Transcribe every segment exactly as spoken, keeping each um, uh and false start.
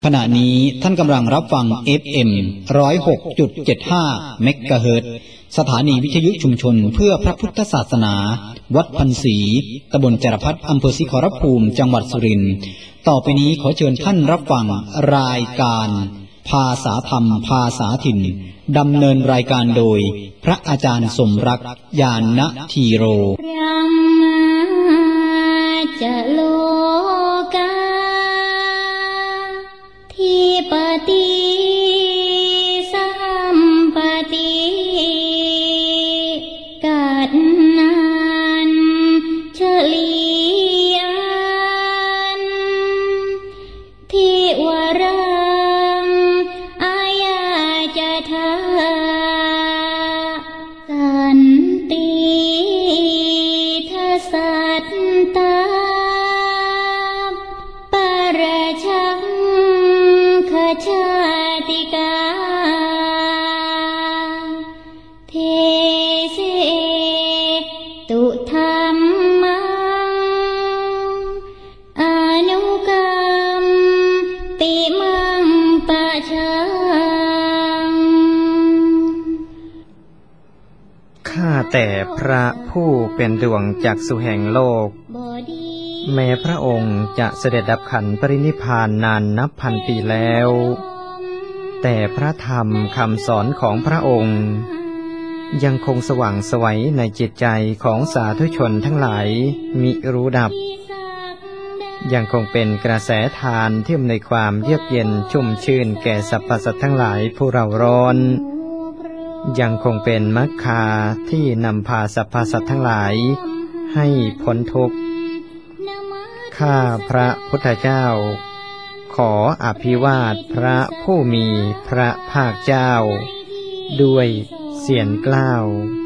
ขณะนี้ท่านกำลังรับฟัง เอฟ เอ็ม หนึ่งศูนย์หกจุดเจ็ดห้า เมกะเฮิรตซ์ สถานีวิทยุชุมชนเพื่อพระพุทธศาสนาวัดพันศรีตำบลจรพัฒน์อำเภอศรีขอรภูมิจังหวัดสุรินทร์ต่อไปนี้ขอเชิญท่านรับฟังรายการภาษาธรรมภาษาถิ่นดำเนินรายการโดยพระอาจารย์สมรักญาณธีโรจะโลกาทิปติสัมปติกัดนันเฉลียนทิวรังอายาจะทาสันติทัสสัตตาปราชังขชาติกาเทเสตุธรรมังอนุกรรมปิมังปะชังข้าแต่พระผู้เป็นดวงจักษุแห่งโลกแม้พระองค์จะเสด็จดับขันธ์ปรินิพพานนานนับพันปีแล้วแต่พระธรรมคำสอนของพระองค์ยังคงสว่างไสวในจิตใจของสาธุชนทั้งหลายมิรู้ดับยังคงเป็นกระแสทานที่อำนวยความเยือกเย็นชุ่มชื่นแก่สรรพสัตว์ทั้งหลายผู้เร่าร้อนยังคงเป็นมรรคาที่นำพาสรรพสัตว์ทั้งหลายให้พ้นทุกข์ข้าพระพุทธเจ้าขออภิวาทพระผู้มีพระภาคเจ้าด้วยเสียงกล้าว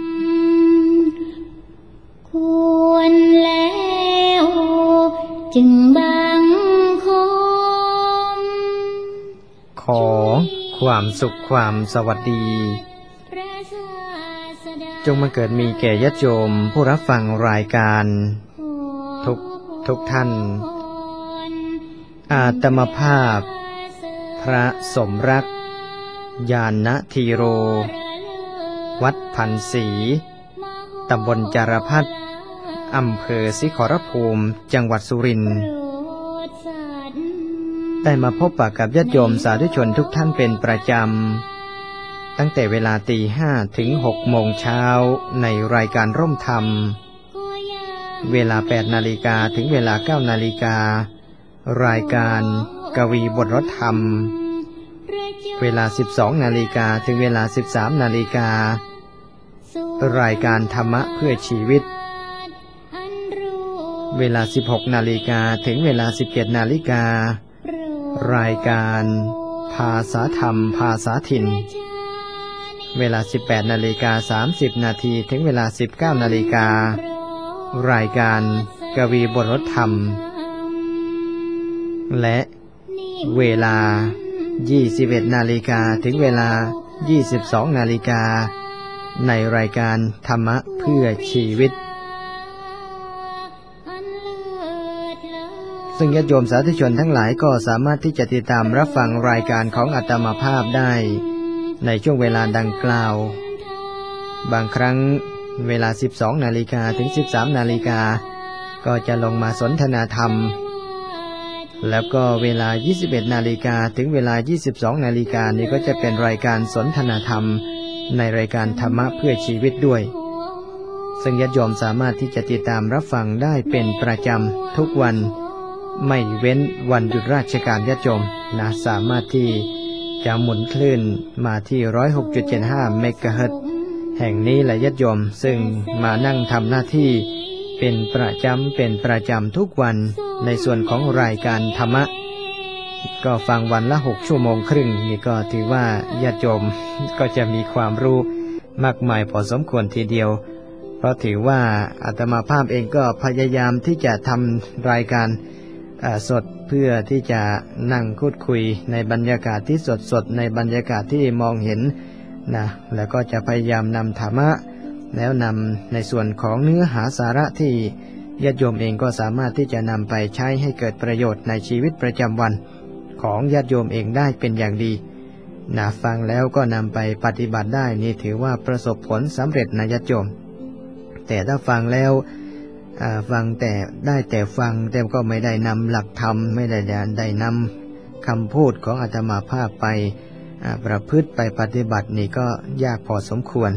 ควรแล้วจึงบังคมขอความสุขความสวัสดีจงมาเกิดมีแก่ญาติโยมผู้รับฟังรายการทุกทุกท่านอาตมภาพพระสมรักญาณธีโรวัดพันศรีตำบลจารพัฒน์อำเภอศรีขอรภูมิจังหวัดสุรินทร์ได้มาพบปะกับญาติโยมสาธุชนทุกท่านเป็นประจำตั้งแต่เวลาตีห้าถึงหกโมงเช้าในรายการร่มธรรมเวลาแปดนาฬิกาถึงเวลาเก้านาฬิการายการกวีบทรถธรรมเวลาสิบสองนาฬิกาถึงเวลาสิบสามนาฬิการายการธรรมะเพื่อชีวิตเวลาสิบหกนาฬิกาถึงเวลาสิบเจ็ดนาฬิการายการภาษาธรรมภาษาถิ่นเวลาสิบแปดนาฬิกาสามสิบนาทีถึงเวลาสิบเก้านาฬิการายการกวีบทรถธรรมและเวลายี่สิบเอ็ดนาฬิกาถึงเวลายี่สิบสองนาฬิกาในรายการธรรมะเพื่อชีวิตซึ่งญาติโยมสาธุชนทั้งหลายก็สามารถที่จะติดตามรับฟังรายการของอาตมาภาพได้ในช่วงเวลาดังกล่าวบางครั้งเวลาสิบสองนาฬิกาถึงสิบสามนาฬิกาก็จะลงมาสนทนาธรรมแล้วก็เวลายี่สิบเอ็ดนาฬิกาถึงเวลายี่สิบสองนาฬิกานี้ก็จะเป็นรายการสนทนาธรรมในรายการธรรมะเพื่อชีวิตด้วยซึ่งญาติโยมสามารถที่จะติดตามรับฟังได้เป็นประจำทุกวันไม่เว้นวันหยุดราชการญาติโยมนะสามารถที่จะหมุนคลื่นมาที่ หนึ่งศูนย์หกจุดเจ็ดห้า เมกะเฮิรตซ์แห่งนี้แหละญาติโยมซึ่งมานั่งทำหน้าที่เป็นประจำเป็นประจำทุกวันในส่วนของรายการธรรมะก็ฟังวันละหกชั่วโมงครึ่งนี่ก็ถือว่าญาติโยมก็จะมีความรู้มากมายพอสมควรทีเดียวเพราะถือว่าอาตมาภาพเองก็พยายามที่จะทำรายการสดเพื่อที่จะนั่งพูดคุยในบรรยากาศที่สดๆในบรรยากาศที่มองเห็นนะแล้วก็จะพยายามนำธรรมะแล้วนำในส่วนของเนื้อหาสาระที่ ญาติโยมเองก็สามารถที่จะนำไปใช้ให้เกิดประโยชน์ในชีวิตประจำวันขของญาติโยมเองได้เป็นอย่างดีนะฟังแล้วก็นำไปปฏิบัติได้นี่ถือว่าประสบผลสำเร็จนะญาติโยมแต่ถ้าฟังแล้วฟังแต่ได้แต่ฟังแต่ก็ไม่ได้นำหลักธรรมไม่ได้ได้นำคำพูดของอาตมาภาพไปประพฤติไปปฏิบัตินี่ก็ยากพอสมควร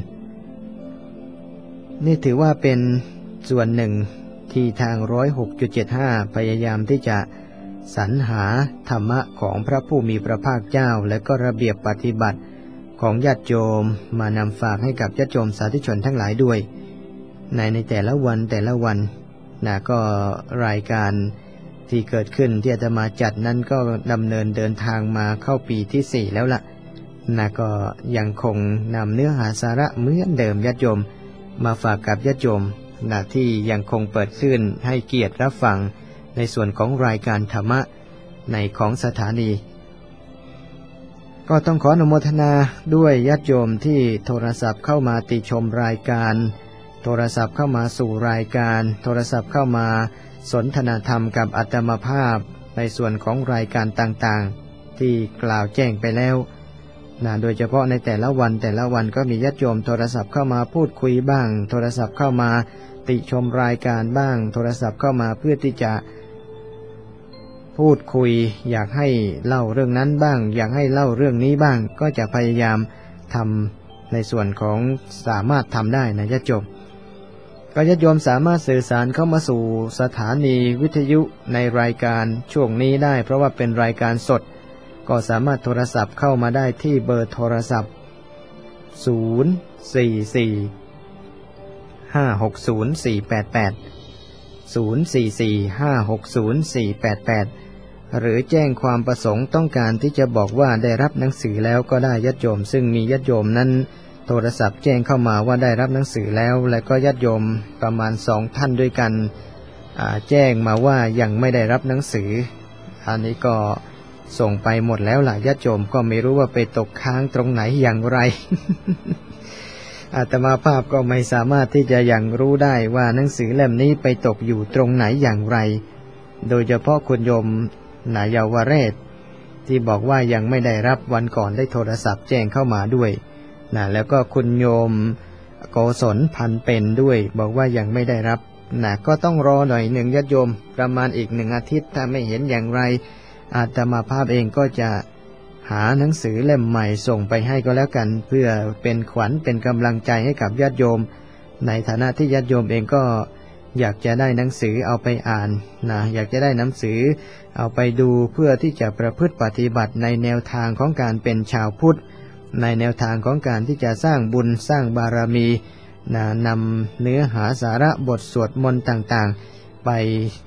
นี่ถือว่าเป็นส่วนหนึ่งที่ทาง หนึ่งร้อยหกจุดเจ็ดห้า พยายามที่จะสรรหาธรรมะของพระผู้มีพระภาคเจ้าและก็ระเบียบปฏิบัติของญาติโยมมานำฝากให้กับญาติโยมสาธุชนทั้งหลายด้วยในในแต่ละวันแต่ละวันนะก็รายการที่เกิดขึ้นที่อาตมาจัดนั้นก็ดำเนินเดินทางมาเข้าปีที่สี่แล้วล่ะนะก็ยังคงนำเนื้อหาสาระเหมือนเดิมญาติโยมมาฝากกับญาติโยมนะที่ยังคงเปิดขึ้นให้เกียรติรับฟังในส่วนของรายการธรรมะในของสถานีก็ต้องขออนุโมทนาด้วยญาติโยมที่โทรศัพท์เข้ามาติชมรายการโทรศัพท์เข้ามาสู่รายการโทรศัพท์เข้ามาสนทนาธรรมกับอาตมาภาพในส่วนของรายการต่างๆที่กล่าวแจ้งไปแล้วนะโดยเฉพาะในแต่ละวันแต่ละวันก็มีญาติโยมโทรศัพท์เข้ามาพูดคุยบ้างโทรศัพท์เข้ามาติชมรายการบ้างโทรศัพท์เข้ามาเพื่อที่จะพูดคุยอยากให้เล่าเรื่องนั้นบ้างอยากให้เล่าเรื่องนี้บ้างก็จะพยายามทำในส่วนของสามารถทำได้นะญาติโยมก็ญาติโยมสามารถสื่อสารเข้ามาสู่สถานีวิทยุในรายการช่วงนี้ได้เพราะว่าเป็นรายการสดก็สามารถโทรศัพท์เข้ามาได้ที่เบอร์โทรศัพท์ศูนย์ สี่ สี่ ห้า หก ศูนย์ สี่ แปด แปด ศูนย์ สี่ สี่ ห้า หก ศูนย์ สี่ แปด แปดหรือแจ้งความประสงค์ต้องการที่จะบอกว่าได้รับหนังสือแล้วก็ได้ญาติโยมซึ่งมีญาติโยมนั้นโทรศัพท์แจ้งเข้ามาว่าได้รับหนังสือแล้วและก็ญาติโยมประมาณสองท่านด้วยกันแจ้งมาว่ายังไม่ได้รับหนังสืออันนี้ก็ส่งไปหมดแล้วล่ะญาติโยมก็ไม่รู้ว่าไปตกค้างตรงไหนอย่างไร อาตมาภาพก็ไม่สามารถที่จะยังรู้ได้ว่าหนังสือเล่มนี้ไปตกอยู่ตรงไหนอย่างไรโดยเฉพาะคุณโยมนายาวเรศที่บอกว่ายังไม่ได้รับวันก่อนได้โทรศัพท์แจ้งเข้ามาด้วยนะแล้วก็คุณโยมโกศลพันเป็นด้วยบอกว่ายังไม่ได้รับนะก็ต้องรอหน่อยหนึ่งญาติโยมประมาณอีกหนึ่งอาทิตย์ถ้าไม่เห็นอย่างไรอาตมาภาพเองก็จะหาหนังสือเล่มใหม่ส่งไปให้ก็แล้วกันเพื่อเป็นขวัญเป็นกำลังใจให้กับญาติโยมในฐานะที่ญาติโยมเองก็อยากจะได้หนังสือเอาไปอ่านนะอยากจะได้หนังสือเอาไปดูเพื่อที่จะประพฤติปฏิบัติในแนวทางของการเป็นชาวพุทธในแนวทางของการที่จะสร้างบุญสร้างบารมีนะนำเนื้อหาสาระบทสวดมนต์ต่างๆไป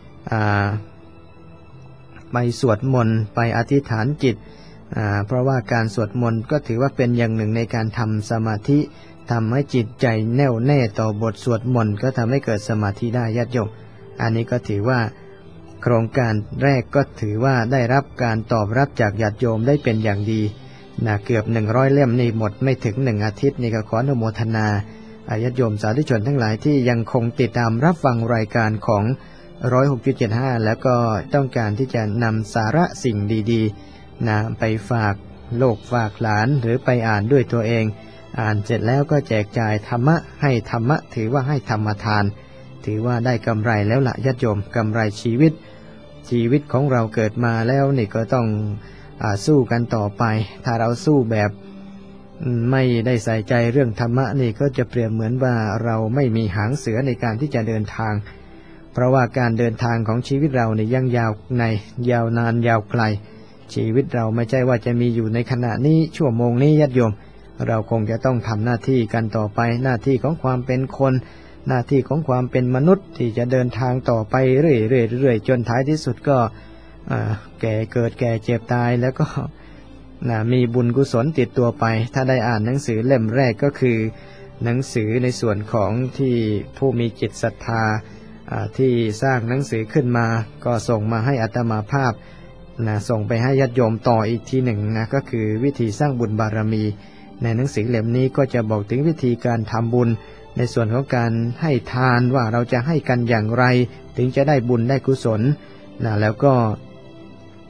ไปสวดมนต์ไปอธิษฐานจิตเพราะว่าการสวดมนต์ก็ถือว่าเป็นอย่างหนึ่งในการทำสมาธิทำให้จิตใจแน่วแน่ต่อบทสวดมนต์ก็ทำให้เกิดสมาธิได้ญาติโยมอันนี้ก็ถือว่าโครงการแรกก็ถือว่าได้รับการตอบรับจากญาติโยมได้เป็นอย่างดีนะเกือบหนึ่งร้อยเล่มนี่หมดไม่ถึงหนึ่งอาทิตย์นี่ก็ขออนุโมทนาญาติโยมสาธุชนทั้งหลายที่ยังคงติดตามรับฟังรายการของ หนึ่งร้อยหกจุดเจ็ดห้า แล้วก็ต้องการที่จะนำสาระสิ่งดีๆนะไปฝากโลกฝากหลานหรือไปอ่านด้วยตัวเองอ่านเสร็จแล้วก็แจกจ่ายธรรมะให้ธรรมะถือว่าให้ธรรมทานถือว่าได้กำไรแล้วล่ะญาติโยมกำไรชีวิตชีวิตของเราเกิดมาแล้วนี่ก็ต้องอ่าสู้กันต่อไปถ้าเราสู้แบบไม่ได้ใส่ใจเรื่องธรรมะนี่ก็จะเปรียบเหมือนว่าเราไม่มีหางเสือในการที่จะเดินทางเพราะว่าการเดินทางของชีวิตเราเนี่ยยังยาวในยาวนานยาวไกลชีวิตเราไม่ใช่ว่าจะมีอยู่ในขณะนี้ชั่วโมงนี้ญาติโยมเราคงจะต้องทำหน้าที่กันต่อไปหน้าที่ของความเป็นคนหน้าที่ของความเป็นมนุษย์ที่จะเดินทางต่อไปเรื่อยๆๆจนท้ายที่สุดก็แก่เกิดแก่เจ็บตายแล้วก็มีบุญกุศลติดตัวไปถ้าได้อ่านหนังสือเล่มแรกก็คือหนังสือในส่วนของที่ผู้มีจิตศรัทธาที่สร้างหนังสือขึ้นมาก็ส่งมาให้อาตมาภาพนะส่งไปให้ญาติโยมต่ออีกทีหนึ่งนะก็คือวิธีสร้างบุญบารมีในหนังสือเล่มนี้ก็จะบอกถึงวิธีการทำบุญในส่วนของการให้ทานว่าเราจะให้กันอย่างไรถึงจะได้บุญได้กุศลนะแล้วก็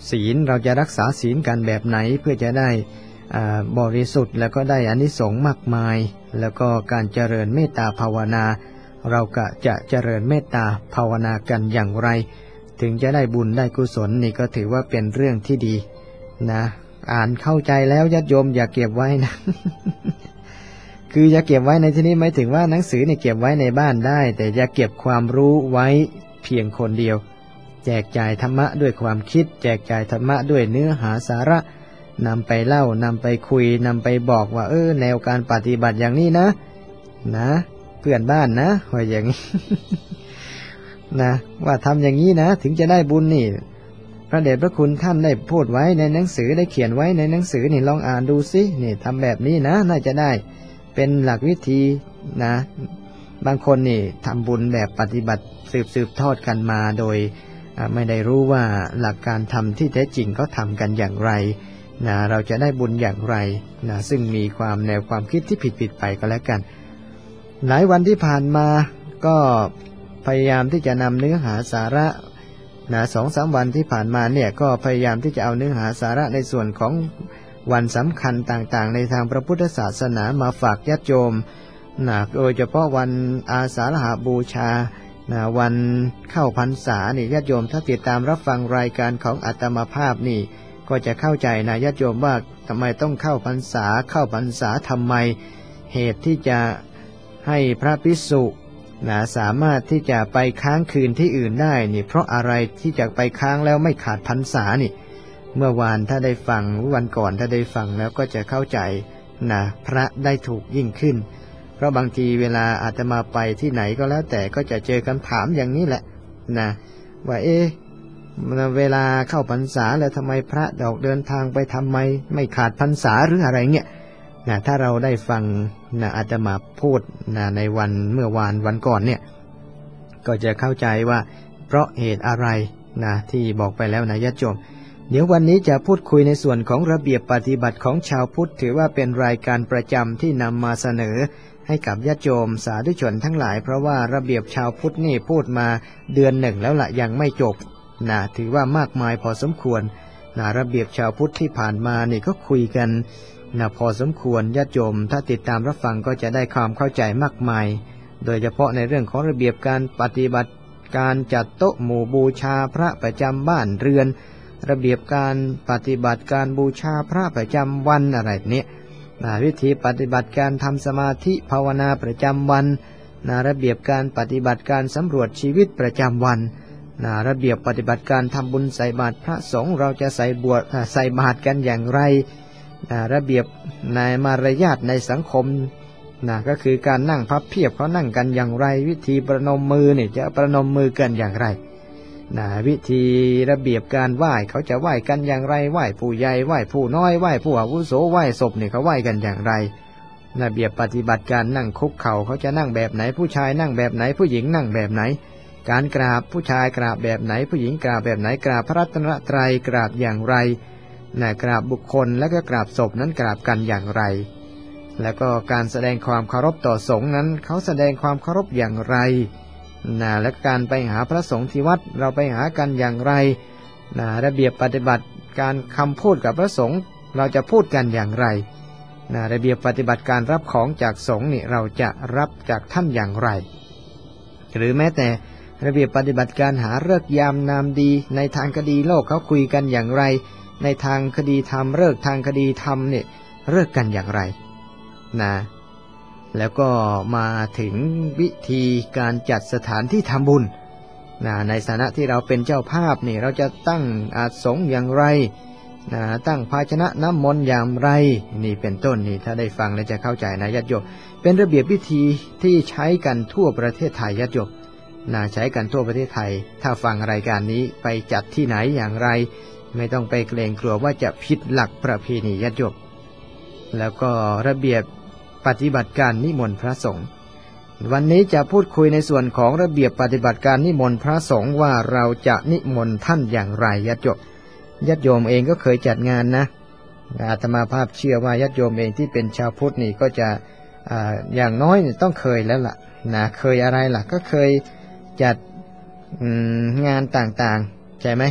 ศีลเราจะรักษาศีลกันแบบไหนเพื่อจะได้บริสุทธิ์แล้วก็ได้อานิสงส์มากมายแล้วก็การเจริญเมตตาภาวนาเราก็จะเจริญเมตตาภาวนากันอย่างไรถึงจะได้บุญได้กุศลนี่ก็ถือว่าเป็นเรื่องที่ดีนะอ่านเข้าใจแล้วญาติโยมอย่าเก็บไว้นะ คืออย่าเก็บไว้ในที่นี้หมายถึงว่าหนังสือเนี่ยเก็บไว้ในบ้านได้แต่อย่าเก็บความรู้ไว้เพียงคนเดียวแจกจ่ายธรรมะด้วยความคิดแจกจ่ายธรรมะด้วยเนื้อหาสาระนำไปเล่านำไปคุยนำไปบอกว่าเออแนวการปฏิบัติอย่างนี้นะนะเพื่อนบ้านนะว่าอย่างนี้ นะว่าทำอย่างนี้นะถึงจะได้บุญนี่พระเดชพระคุณท่านได้พูดไว้ในหนังสือได้เขียนไว้ในหนังสือนี่ลองอ่านดูสินี่ทำแบบนี้นะน่าจะได้เป็นหลักวิธีนะบางคนนี่ทำบุญแบบปฏิบัติสืบสืบทอดกันมาโดยไม่ได้รู้ว่าหลักการทำที่แท้จริงเขาทำกันอย่างไรนะเราจะได้บุญอย่างไรนะซึ่งมีความแนวความคิดที่ผิดๆไปก็แล้วกันหลายวันที่ผ่านมาก็พยายามที่จะนำเนื้อหาสาระนะสองสามวันที่ผ่านมาเนี่ยก็พยายามที่จะเอาเนื้อหาสาระในส่วนของวันสำคัญต่างๆในทางพระพุทธศาสนามาฝากญาติโยมนะโดยเฉพาะวันอาสาฬหบูชานะวันเข้าพรรษานี่ญาติโยมถ้าติดตามรับฟังรายการของอาตมาภาพนี่ก็จะเข้าใจนะญาติโยมว่าทำไมต้องเข้าพรรษาเข้าพรรษาทำไมเหตุที่จะให้พระภิกษุนะสามารถที่จะไปค้างคืนที่อื่นได้นี่เพราะอะไรที่จะไปค้างแล้วไม่ขาดพรรษานี่เมื่อวานถ้าได้ฟังวันก่อนถ้าได้ฟังแล้วก็จะเข้าใจนะพระได้ถูกยิ่งขึ้นเพราะบางทีเวลาอาตมาไปที่ไหนก็แล้วแต่ก็จะเจอคำถามอย่างนี้แหละนะว่าเอ๊ะเวลาเข้าพรรษาแล้วทำไมพระดอกเดินทางไปทำไมไม่ขาดพรรษาหรืออะไรเงี้ยนะถ้าเราได้ฟังนะอาตมาพูดนะในวันเมื่อวานวันก่อนเนี่ยก็จะเข้าใจว่าเพราะเหตุอะไรนะที่บอกไปแล้วนะญาติโยมเดี๋ยววันนี้จะพูดคุยในส่วนของระเบียบปฏิบัติของชาวพุทธถือว่าเป็นรายการประจำที่นำมาเสนอให้กับญาติโยมสาธุชนทั้งหลายเพราะว่าระเบียบชาวพุทธนี่พูดมาเดือนหนึ่งแล้วล่ะยังไม่จบนะถือว่ามากมายพอสมควรนะระเบียบชาวพุทธที่ผ่านมานี่ก็คุยกันนะพอสมควรญาติโยมถ้าติดตามรับฟังก็จะได้ความเข้าใจมากมายโดยเฉพาะในเรื่องของระเบียบการปฏิบัติการจัดโต๊ะหมู่บูชาพระประจำบ้านเรือนระเบียบการปฏิบัติการบูชาพระประจำวันอะไรเนี่ยนะวิธีปฏิบัติการทำสมาธิภาวนาประจำวันนะระเบียบการปฏิบัติการสำรวจชีวิตประจำวันนะระเบียบปฏิบัติการทำบุญใส่บาตรพระสงฆ์เราจะใส่บวชใส่บาตรกันอย่างไรนะระเบียบในมารยาทในสังคมนะก็คือการนั่งพับเพียบเขานั่งกันอย่างไรวิธีประนมมือเนี่ยจะประนมมือกันอย่างไรนะวิธีระเบียบการไหว้เขาจะไหว้กันอย่างไรไหว้ผู้ใหญ่ไหว้ผู้น้อยไหว้ผู้อาวุโสไหว้ศพเนี่ยเขาไหว้กันอย่างไรระเบียบปฏิบัติการนั่งคุกเข่าเขาจะนั่งแบบไหนผู้ชายนั่งแบบไหนผู้หญิงนั่งแบบไหนการกราบผู้ชายกราบแบบไหนผู้หญิงกราบแบบไหนกราบพระรัตนตรัยกราบอย่างไรนะกราบบุคคลแล้วก็กราบศพนั้นกราบกันอย่างไรแล้วก็การแสดงความเคารพต่อสงฆ์นั้นเขาแสดงความเคารพอย่างไรนะและการไปหาพระสงฆ์ที่วัดเราไปหากันอย่างไรนะระเบียบปฏิบัติการคำพูดกับพระสงฆ์เราจะพูดกันอย่างไรนะระเบียบปฏิบัติการรับของจากสงฆ์นี่เราจะรับจากท่านอย่างไรหรือแม้แต่ระเบียบปฏิบัติการหาฤกษ์ยามนามดีในทางคดีโลกเขาคุยกันอย่างไรในทางคดีธรรมฤกษ์ทางคดีธรรมเนี่ยฤกษ์กันอย่างไรนะแล้วก็มาถึงวิธีการจัดสถานที่ทำบุญนะในฐานะที่เราเป็นเจ้าภาพนี่เราจะตั้งอาสงฆ์อย่างไรนะตั้งภาชนะน้ำมนต์อย่างไรนี่เป็นต้นนี่ถ้าได้ฟังแล้วจะเข้าใจนะญาติโยมเป็นระเบียบวิธีที่ใช้กันทั่วประเทศไทยญาติโยมนะใช้กันทั่วประเทศไทยถ้าฟังรายการนี้ไปจัดที่ไหนอย่างไรไม่ต้องไปเกรงกลัวว่าจะผิดหลักประเพณีญาติโยมแล้วก็ระเบียบปฏิบัติการนิมนต์พระสงฆ์วันนี้จะพูดคุยในส่วนของระเบียบปฏิบัติการนิมนต์พระสงฆ์ว่าเราจะนิมนต์ท่านอย่างไรญาติโยมญาติโยมเองก็เคยจัดงานนะอาตมาภาพเชื่อว่าญาติโยมเองที่เป็นชาวพุทธนี่ก็จะอ่าอย่างน้อยต้องเคยแล้วล่ะนะเคยอะไรล่ะก็เคยจัดงานต่างๆใช่ไหม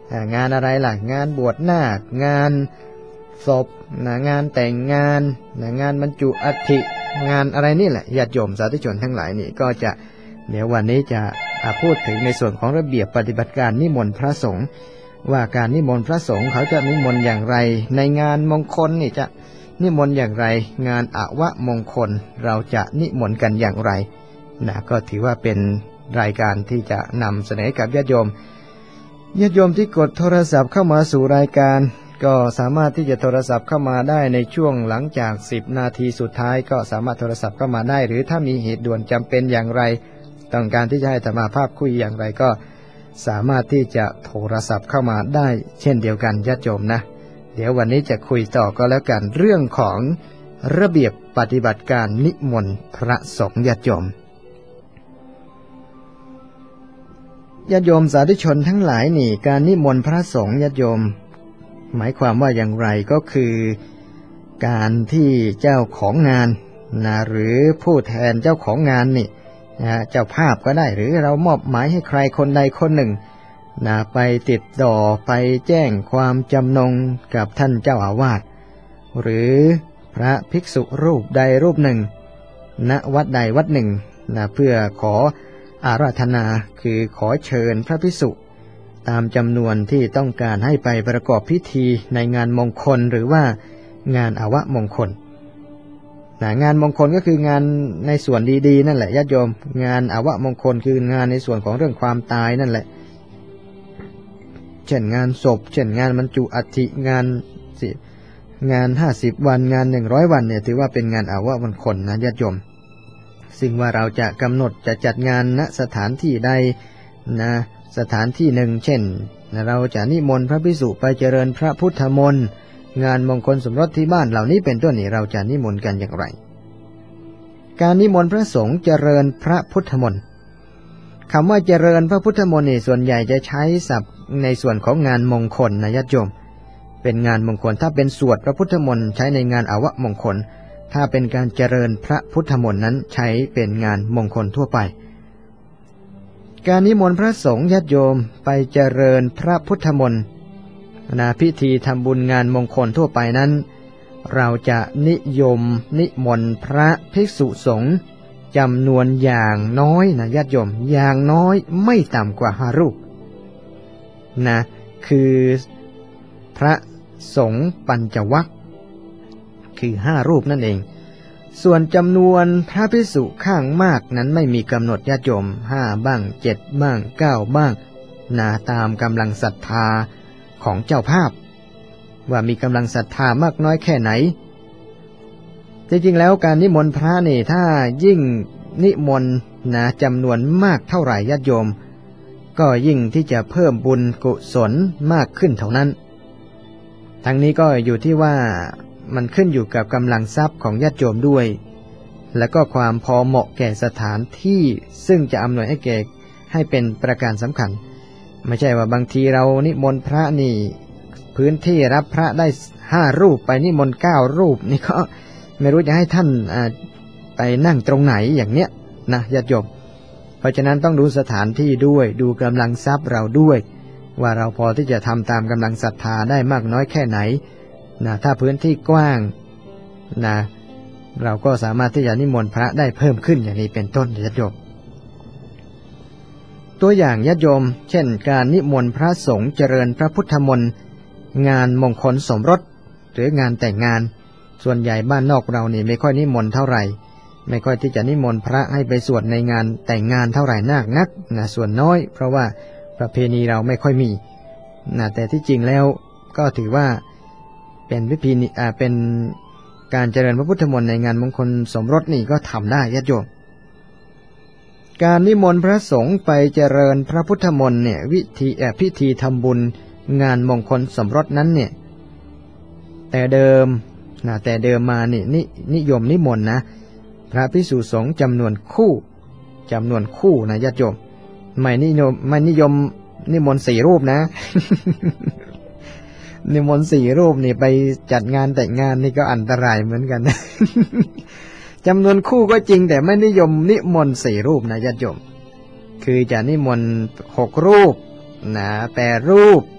งานอะไรล่ะงานบวชนาคงานศพนะงานแต่งงานนะงานบรรจุอัฐิงานอะไรนี่แหละญาติโยมสาธุชนทั้งหลายนี่ก็จะเดี๋ยววันนี้จะพูดถึงในส่วนของระเบียบปฏิบัติการนิมนต์พระสงฆ์ว่าการนิมนต์พระสงฆ์เขาจะนิมนต์อย่างไรในงานมงคลนี่จะนิมนต์อย่างไรงานอวมงคลเราจะนิมนต์กันอย่างไรนะก็ถือว่าเป็นรายการที่จะนำเสนอกับญาติโยมญาติโยมที่กดโทรศัพท์เข้ามาสู่รายการก็สามารถที่จะโทรศัพท์เข้ามาได้ในช่วงหลังจากสิบนาทีสุดท้ายก็สามารถโทรศัพท์เข้ามาได้หรือถ้ามีเหตุด่วนจำเป็นอย่างไรต้องการที่จะให้อาตมาภาพคุยอย่างไรก็สามารถที่จะโทรศัพท์เข้ามาได้เช่นเดียวกันญาติโยมนะเดี๋ยววันนี้จะคุยต่อก็แล้วกันเรื่องของระเบียบปฏิบัติการนิมนต์พระสงฆ์ญาติโยมญาติโยมสาธุชนทั้งหลายนี่การนิมนต์พระสงฆ์ญาติโยมหมายความว่าอย่างไรก็คือการที่เจ้าของงานนะหรือผู้แทนเจ้าของงานนี่นะเจ้าภาพก็ได้หรือเรามอบหมายให้ใครคนใดคนหนึ่งนะไปติดต่อไปแจ้งความจำนงกับท่านเจ้าอาวาสหรือพระภิกษุรูปใดรูปหนึ่งณวัดใดวัดหนึ่งนะเพื่อขออาราธนาคือขอเชิญพระภิกษุตามจำนวนที่ต้องการให้ไปประกอบพิธีในงานมงคลหรือว่างานอวมงคลนะงานมงคลก็คืองานในส่วนดีๆนั่นแหละญาติโยมงานอวมงคลคืองานในส่วนของเรื่องความตายนั่นแหละเช่นงานศพเช่นงานบรรจุอัฐิงานสิงานห้าสิบวันงานหนึ่งร้อยวันเนี่ยถือว่าเป็นงานอวมงคลนะญาติโยมซึ่งว่าเราจะกำหนดจะจัดงานณสถานที่ใดนะสถานที่หนึ่งเช่นเราจะนิมนต์พระภิกษุไปเจริญพระพุทธมนต์งานมงคลสมรสที่บ้านเหล่านี้เป็นต้นนี่เราจะนิมนต์กันอย่างไรการนิมนต์พระสงฆ์เจริญพระพุทธมนต์คำว่าเจริญพระพุทธมนต์นี่ส่วนใหญ่จะใช้ศัพท์ในส่วนของงานมงคลนะญาติโยมเป็นงานมงคลถ้าเป็นสวดพระพุทธมนต์ใช้ในงานอวมงคลถ้าเป็นการเจริญพระพุทธมนต์นั้นใช้เป็นงานมงคลทั่วไปการนิมนต์พระสงฆ์ญาติโยมไปเจริญพระพุทธมนต์นาพิธีทำบุญงานมงคลทั่วไปนั้นเราจะนิยมนิมนต์พระภิกษุสงฆ์จำนวนอย่างน้อยนะญาติโยมอย่างน้อยไม่ต่ำกว่าห้ารูปนะคือพระสงฆ์ปัญจวัคคือห้ารูปนั่นเองส่วนจำนวนพระภิกษุข้างมากนั้นไม่มีกำหนดญาติโยมห้าบ้างเจ็ดบ้างเก้าบ้างนะตามกำลังศรัทธาของเจ้าภาพว่ามีกำลังศรัทธามากน้อยแค่ไหนจริงๆแล้วการนิมนต์พระนี่ถ้ายิ่งนิมนต์นะจำนวนมากเท่าไหร่ญาติโยมก็ยิ่งที่จะเพิ่มบุญกุศลมากขึ้นเท่านั้นทั้งนี้ก็อยู่ที่ว่ามันขึ้นอยู่กับกำลังทรัพย์ของญาติโยมด้วยและก็ความพอเหมาะแก่สถานที่ซึ่งจะอำนวยให้แก่ให้เป็นประการสำคัญไม่ใช่ว่าบางทีเรานิมนต์พระนี่พื้นที่รับพระได้ห้ารูปไปนิมนต์เก้ารูปนี่ก็ไม่รู้จะให้ท่านไปนั่งตรงไหนอย่างเนี้ยนะญาติโยมเพราะฉะนั้นต้องดูสถานที่ด้วยดูกำลังทรัพย์เราด้วยว่าเราพอที่จะทำตามกำลังศรัทธาได้มากน้อยแค่ไหนนะถ้าพื้นที่กว้างนะเราก็สามารถที่จะนิมนต์พระได้เพิ่มขึ้นอย่างนี้เป็นต้นญาติโยมตัวอย่างญาติโยมเช่นการนิมนต์พระสงฆ์เจริญพระพุทธมนต์งานมงคลสมรสหรืองานแต่งงานส่วนใหญ่บ้านนอกเรานี่ไม่ค่อยนิมนต์เท่าไหร่ไม่ค่อยที่จะนิมนต์พระให้ไปสวดในงานแต่งงานเท่าไหร่นักนักนะส่วนน้อยเพราะว่าประเพณีเราไม่ค่อยมีนะแต่ที่จริงแล้วก็ถือว่าเป็นวิธีอ่าเป็นการเจริญพระพุทธมนต์ในงานมงคลสมรสนี่ก็ทำได้ญาติโยมการนิมนต์พระสงฆ์ไปเจริญพระพุทธมนต์เนี่ยวิธีแอบพิธีทำบุญงานมงคลสมรสนั้นเนี่ยแต่เดิมนะแต่เดิมมานี่นินิยมนิมนต์นะพระภิกษุสงฆ์จำนวนคู่จำนวนคู่นะญาติโยมไม่นิยมไม่นิยมนิมนต์สี่รูปนะ นิมนต์สี่รูปนี่ไปจัดงานแต่งงานนี่ก็อันตรายเหมือนกันนะ จำนวนคู่ก็จริงแต่ไม่นิยมนิมนต์สี่รูปนะญาติโยมคือจะนิมนต์หกรูปนะแปดรูป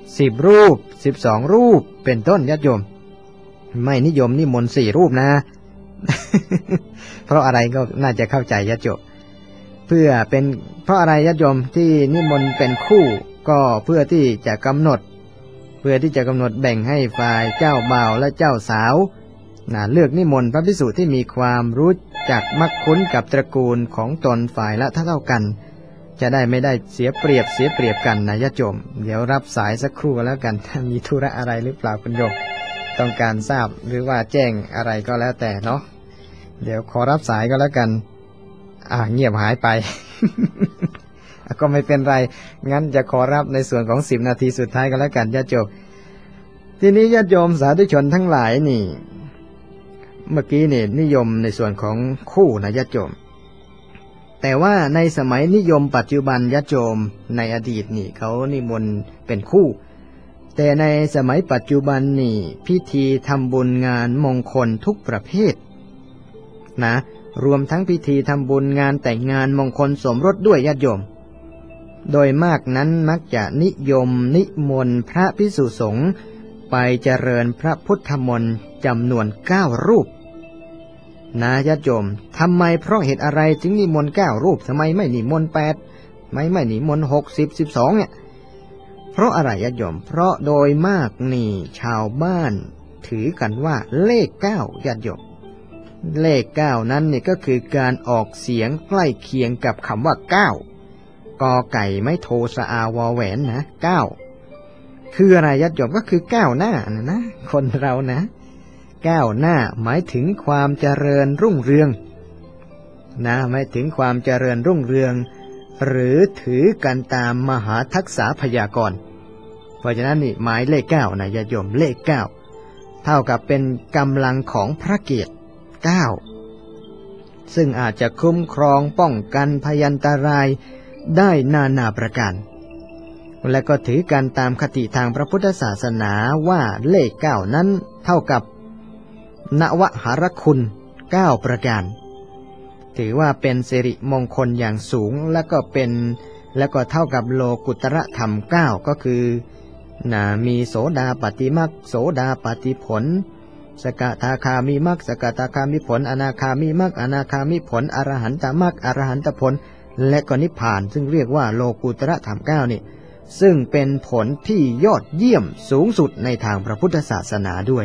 สิบรูปสิบสองรูปเป็นต้นญาติโยมไม่นิยมนิมนต์สี่รูปนะ เพราะอะไรก็น่าจะเข้าใจญาติโยมเพื่อเป็นเพราะอะไรญาติโยมที่นิมนต์เป็นคู่ก็เพื่อที่จะกำหนดเพื่อที่จะกำหนดแบ่งให้ฝ่ายเจ้าบ่าวและเจ้าสาวนะเลือกนิมนต์พระภิกษุที่มีความรู้จักมักคุ้นกับตระกูลของตนฝ่ายละเท่าๆกันจะได้ไม่ได้เสียเปรียบเสียเปรียบกันนะญาติโยมเดี๋ยวรับสายสักครู่แล้วกันถ้ามีธุระอะไรหรือเปล่าคุณโยมต้องการทราบหรือว่าแจ้งอะไรก็แล้วแต่เนาะเดี๋ยวขอรับสายก็แล้วกันอ่าเงียบหายไป ก็ไม่เป็นไรงั้นจะขอรับในส่วนของสิบนาทีสุดท้ายก็แล้วกันญาติโยมทีนี้ญาติโยมสาธุชนทั้งหลายนี่เมื่อกี้นี่นิยมในส่วนของคู่นะญาติโยมแต่ว่าในสมัยนิยมปัจจุบันญาติโยมในอดีตนี่เขานิมนต์เป็นคู่แต่ในสมัยปัจจุบันนี่พิธีทำบุญงานมงคลทุกประเภทนะรวมทั้งพิธีทำบุญงานแต่งงานมงคลสมรสด้วยญาติโยมโดยมากนั้นมักจะนิยมนิมนต์พระภิกษุสงฆ์ไปเจริญพระพุทธมนต์จำนวนเก้ารูปนะญาติโยมทำไมเพราะเหตุอะไรจึงนิมนต์เก้ารูปทำไมไม่นิมนต์แปดไม่ไม่นิมนต์หกสิบสิบสองเนี่ยเพราะอะไรญาติโยมเพราะโดยมากนี่ชาวบ้านถือกันว่าเลขเก้าญาติโยมเลขเก้านั้นนี่ก็คือการออกเสียงใกล้เคียงกับคำว่าเก้ากอไก่ไม่โทสะอาวอแหวนนะเก้าคืออะไรญาติโยมก็คือก้าวหน้านะนะคนเรานะก้าวหน้าหมายถึงความเจริญรุ่งเรืองนะหมายถึงความเจริญรุ่งเรืองหรือถือกันตามมหาทักษะพยากรณ์เพราะฉะนั้นนี่หมายเลขเก้านะญาติโยมเลขเก้าเท่ากับเป็นกำลังของพระเกียรติเก้าซึ่งอาจจะคุ้มครองป้องกันพยันตรายได้นานาประการและก็ถือกันตามคติทางพระพุทธศาสนาว่าเลขเก้านั้นเท่ากับนวหรคุณเก้าประการถือว่าเป็นสิริมงคลอย่างสูงและก็เป็นและก็เท่ากับโลกุตระธรรมเก้าก็คือนะมีโสดาปัตติมรรคโสดาปัตติผลสกทาคามิมรรคสกทาคามิผลอนาคามิมรรคอนาคามิผลอรหันตมรรคอรหันตผลและก็นิพพานซึ่งเรียกว่าโลกุตระธรรมเก้านี่ซึ่งเป็นผลที่ยอดเยี่ยมสูงสุดในทางพระพุทธศาสนาด้วย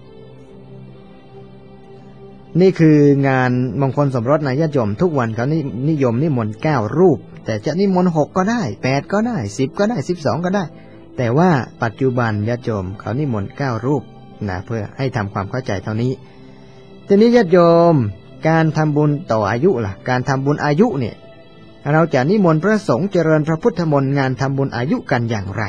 นี่คืองานมงคลสมรสในญาติโยมทุกวันเขานิยมนิมนต์เก้ารูปแต่จะนิมนต์หกก็ได้แปดก็ได้สิบก็ได้สิบสองก็ได้แต่ว่าปัจจุบันญาติโยมเขานิมนต์เก้ารูปนะเพื่อให้ทำความเข้าใจเท่านี้ทีนี้ญาติโยมการทำบุญต่ออายุล่ะการทำบุญอายุเนี่ยเราจะนิมนต์พระสงฆ์เจริญพระพุทธมนต์งานทำบุญอายุกันอย่างไร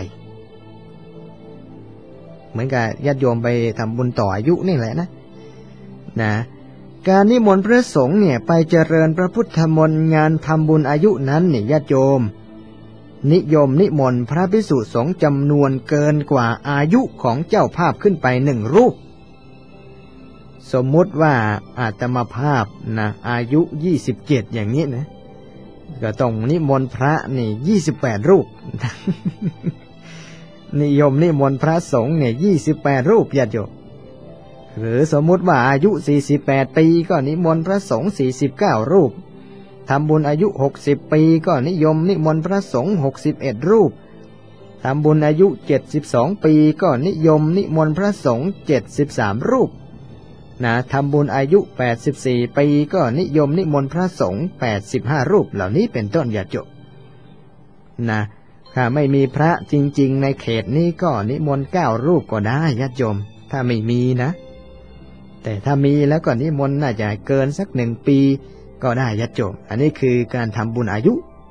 เหมือนกับญาติโยมไปทำบุญต่ออายุนี่แหละนะนะการนิมนต์พระสงฆ์เนี่ยไปเจริญพระพุทธมนต์งานทำบุญอายุนั้นเนี่ยญาติโยมนิยมนิมนต์พระภิกษุสงฆ์จำนวนเกินกว่าอายุของเจ้าภาพขึ้นไปหนึ่งรูปสมมุติว่าอาตมาภาพนะอายุยี่สิบเจ็ดอย่างนี้นะก็ต้องนิมนต์พระนี่ยี่สิบแปดรูป นิยมนิมนต์พระสงฆ์เนี่ยยี่สิบแปดรูปญาติโยมหรือสมมุติว่าอายุสี่สิบแปดปีก็นิมนต์พระสงฆ์สี่สิบเก้ารูปทำบุญอายุหกสิบปีก็นิยมนิมนต์พระสงฆ์หกสิบเอ็ดรูปทำบุญอายุเจ็ดสิบสองปีก็นิยมนิมนต์พระสงฆ์เจ็ดสิบสามรูปนะทำบุญอายุแปดสิบสี่ปีก็นิยมนิมนต์พระสงฆ์แปดสิบห้ารูปเหล่านี้เป็นต้นญาติโยมนะถ้าไม่มีพระจริงๆในเขตนี้ก็นิมนต์เก้ารูปก็ได้ญาติโยมถ้าไม่มีนะแต่ถ้ามีแล้วก็นิมนต์น่าจะเกินสักหนึ่งปีก็ได้ญาติโยมอันนี้คือการทำบุญอายุ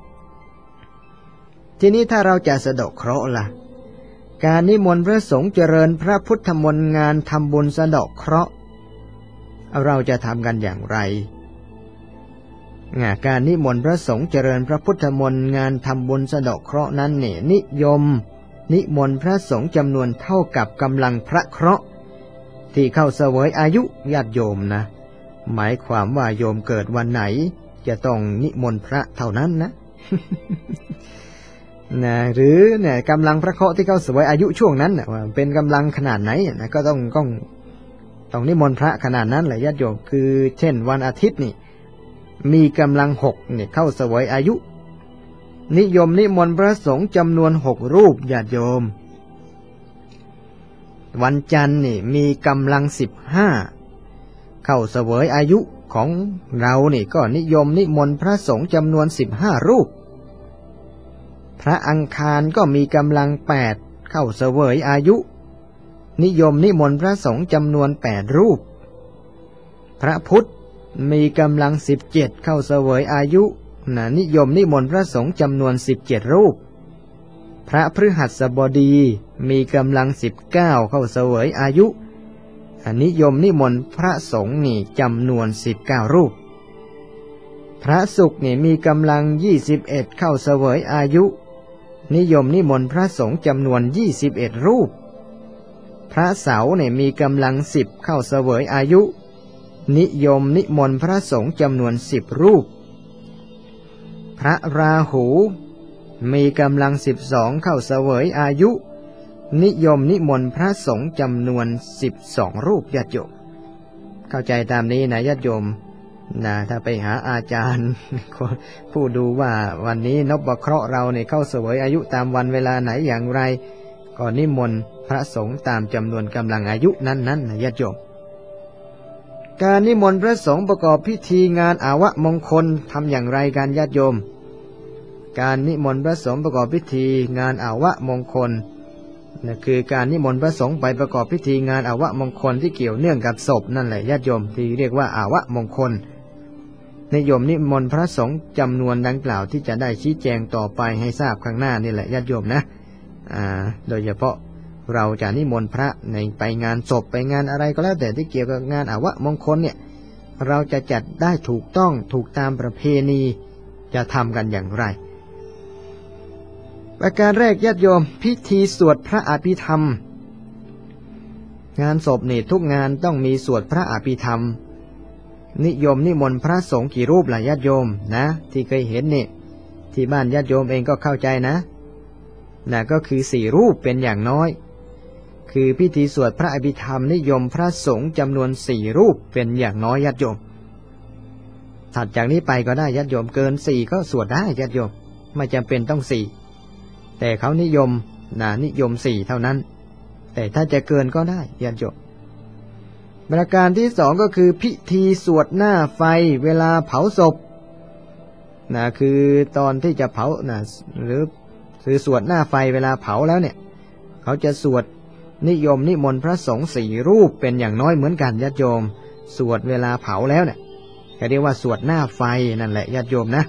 ทีนี้ถ้าเราจะสะเดาะเคราะห์ล่ะการนิมนต์พระสงฆ์เจริญพระพุทธมนต์งานทำบุญสะเดาะเคราะห์เราจะทำกันอย่างไร การนิมนต์พระสงฆ์เจริญพระพุทธมนต์งานทำบุญสะเดาะเคราะห์นั้นเนี่ยนิยมนิมนต์พระสงฆ์จำนวนเท่ากับกำลังพระเคราะห์ที่เข้าเสวยอายุญาติโยมนะหมายความว่าโยมเกิดวันไหนจะต้องนิมนต์พระเท่านั้นนะนะหรือเนี่ยกำลังพระเคราะห์ที่เขาเสวยอายุช่วงนั้นนะว่าเป็นกำลังขนาดไหนนะก็ต้องต้องต้องนิมนต์พระขนาดนั้นแหละญาติโยมคือเช่นวันอาทิตย์นี่มีกำลังหกเนี่ยเข้าเสวยอายุนิยมนิมนต์พระสงฆ์จำนวนหกรูปญาติโยมวันจันทร์นี่มีกำลังสิบห้าเข้าเสวยอายุของเรานี่ก็นิยมนิมนต์พระสงฆ์จำนวนสิบห้ารูปพระอังคารก็มีกำลังแปดเข้าเสวยอายุนิยมนิมนต์พระสงฆ์จำนวนแปดรูปพระพุธมีกำลังสิบเจ็ดเข้าเสวยอายุนะนิยมนิมนต์พระสงฆ์จำนวนสิบเจ็ดรูปพระพฤหัสบดีมีกำลังสิบเก้าเข้าเสวยอายุนิยมนิมนต์พระสงฆ์นี่จำนวนสิบเก้ารูปพระศุกร์นี่มีกำลังยี่สิบเอ็ดเข้าเสวยอายุนิยมนิมนต์พระสงฆ์จำนวนยี่สิบเอ็ดรูปพระเสาร์เนี่ยมีกำลังสิบเข้าเสวยอายุนิยมนิมนต์พระสงฆ์จำนวนสิบรูปพระราหูมีกำลังสิบสองเข้าเสวยอายุนิยมนิมนต์พระสงฆ์จำนวนสิบสองรูปญาติโยมเข้าใจตามนี้นะญาติโยมนะถ้าไปหาอาจารย์ผู้ดูว่าวันนี้นพเคราะห์เราเนี่ยเข้าเสวยอายุตามวันเวลาไหนอย่างไรก็นิมนต์พระสงฆ์ตามจำนวนกำลังอายุนั้นๆนะญาติโยมการนิมนต์พระสงฆ์ประกอบพิธีงานอาวะมงคลทำอย่างไรกันญาติโยมการนิมนต์พระสงฆ์ประกอบพิธีงานอาวะมงคลนั่นคือการนิมนต์พระสงฆ์ไปประกอบพิธีงานอาวะมงคลที่เกี่ยวเนื่องกับศพนั่นแหละญาติโยมที่เรียกว่าอาวะมงคลนิยมนิมนต์พระสงฆ์จำนวนดังกล่าวที่จะได้ชี้แจงต่อไปให้ทราบข้างหน้านี่แหละญาติโยมนะอ่าโดยเฉพาะเราจะนิมนต์พระในไปงานศพไปงานอะไรก็แล้วแต่ที่เกี่ยวกับงานอาวะมงคลเนี่ยเราจะจัดได้ถูกต้องถูกตามประเพณีจะทำกันอย่างไรประการแรกญาติโยมพิธีสวดพระอภิธรรมงานศพนี่ทุกงานต้องมีสวดพระอภิธรรมนิยมนิมนต์พระสงฆ์กี่รูปล่ะญาติโยมนะที่เคยเห็นนี่ที่บ้านญาติโยมเองก็เข้าใจนะนะก็คือสี่รูปเป็นอย่างน้อยคือพิธีสวดพระอภิธรรมนิยมพระสงฆ์จำนวนสี่รูปเป็นอย่างน้อยญาติโยมถัดจากนี้ไปก็ได้ญาติโยมเกินสี่ก็สวดได้ญาติโยมไม่จำเป็นต้องสี่แต่เขานิยมนะนิยมสี่เท่านั้นแต่ถ้าจะเกินก็ได้ญาติโยมประการที่สองก็คือพิธีสวดหน้าไฟเวลาเผาศพนะคือตอนที่จะเผานะหรือคือสวดหน้าไฟเวลาเผาแล้วเนี่ยเขาจะสวดนิยมนิมนต์พระสงฆ์สี่รูปเป็นอย่างน้อยเหมือนกันญาติโยมสวดเวลาเผาแล้วเนี่ยเขาเรียกว่าสวดหน้าไฟนั่นแหละญาติโยมนะ